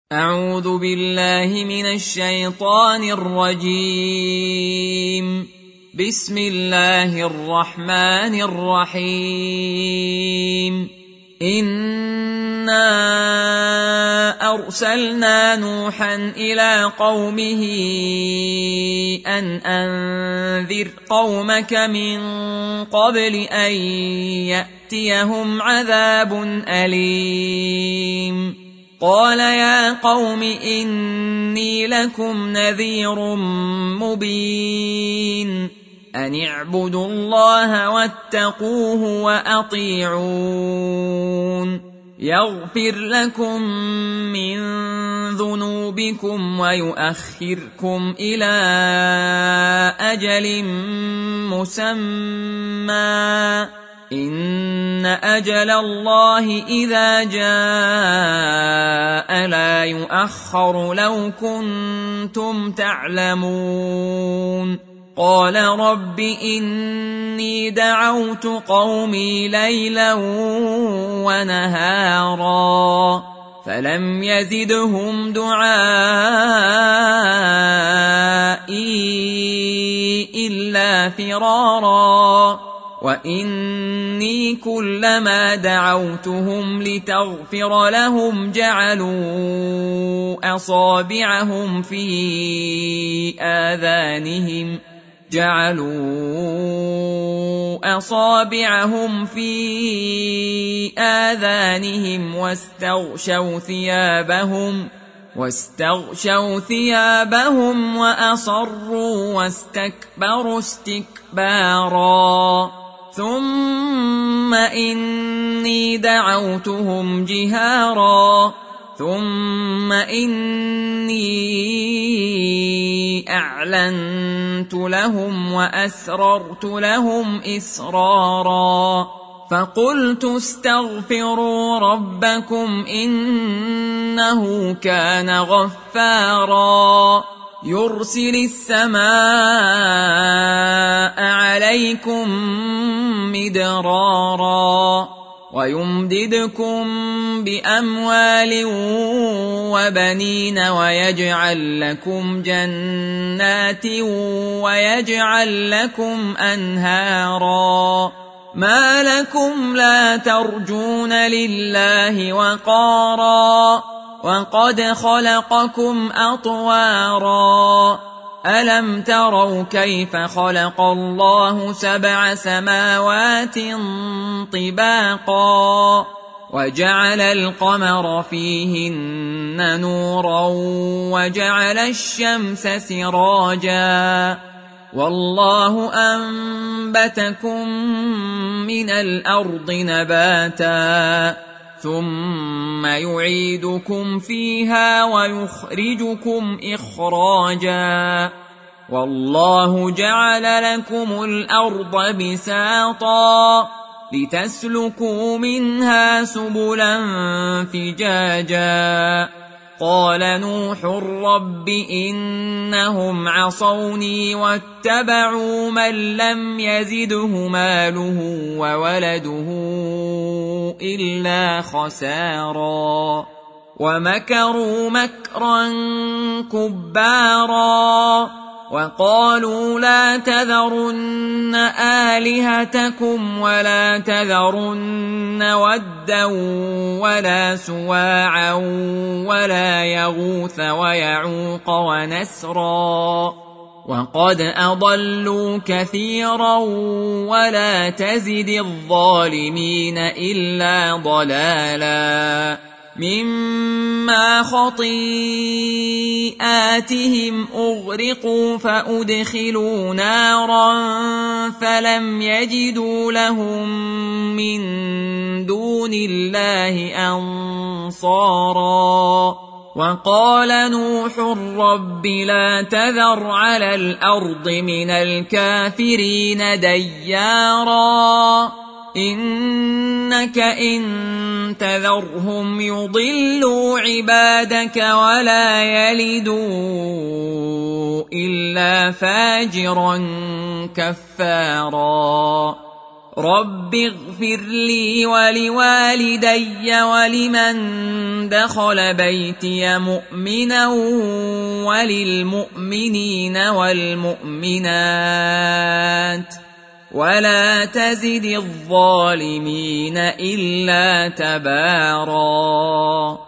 أعوذ بالله من الشيطان الرجيم. بسم الله الرحمن الرحيم. إنا أرسلنا نوحا إلى قومه أن أنذر قومك من قبل أن يأتيهم عذاب أليم. قال يا قوم إني لكم نذير مبين أن اعبدوا الله واتقوه وأطيعون يغفر لكم من ذنوبكم ويؤخركم إلى أجل مسمى إن أجل الله إذا جاء لا يؤخر لو كنتم تعلمون. قال رب إني دعوت قومي ليلا ونهارا فلم يزدهم دعائي إلا فرارا وإني كلما دعوتهم لتغفر لهم جعلوا أصابعهم في آذانهم واستغشوا ثيابهم وأصروا واستكبروا استكبارا. ثم إني دعوتهم جهارا ثم إني أعلنت لهم وأسررت لهم إسرارا فقلت استغفروا ربكم إنه كان غفارا يرسل السماء عليكم مدرارا ويمددكم بأموال وبنين ويجعل لكم جنات ويجعل لكم أنهارا. ما لكم لا ترجون لله وقارا وقد خلقكم أطوارا. ألم تروا كيف خلق الله 7 سماوات طباقا وجعل القمر فيهن نورا وجعل الشمس سراجا والله أنبتكم من الأرض نباتا ثم يعيدكم فيها ويخرجكم إخراجا والله جعل لكم الأرض بساطا لتسلكوا منها سبلا فجاجا. قال نوح رب إنهم عصوني واتبعوا من لم يزده ماله وولده إلا خسارا ومكروا مكرا كبارا وقالوا لا تذرن آلهتكم ولا تذرن ودا ولا سواعا ولا يغوث ويعوق ونسرا وقد أضلوا كثيرا ولا تزد الظالمين إلا ضلالا. مما خطيئاتهم أغرقوا فأدخلوا نارا فلم يجدوا لهم من دون الله أنصارا. وقال نوح رب لا تذر على الأرض من الكافرين ديارا إنك إن تذرهم يضلوا عبادك ولا يلدوا إلا فاجرا كفارا. رب اغفر لي ولوالدي ولمن دخل بيتي مؤمنا وللمؤمنين والمؤمنات ولا تزد الظالمين إلا تباراً.